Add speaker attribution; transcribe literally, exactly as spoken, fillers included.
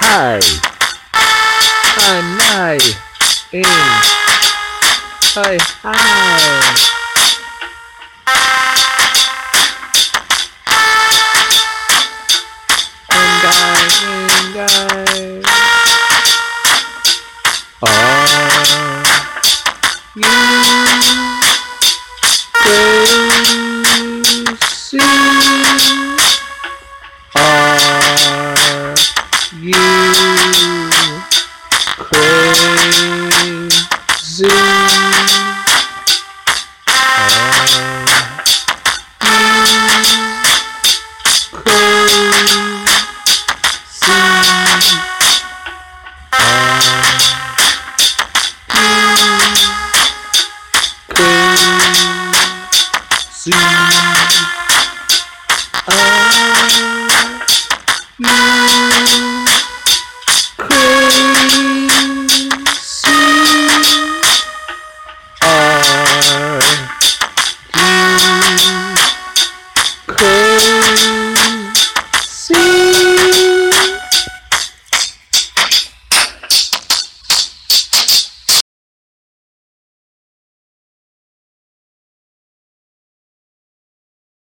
Speaker 1: I, and I, in, hi, hi. And I, and I, are you crazy? Are you crazy? Are you crazy?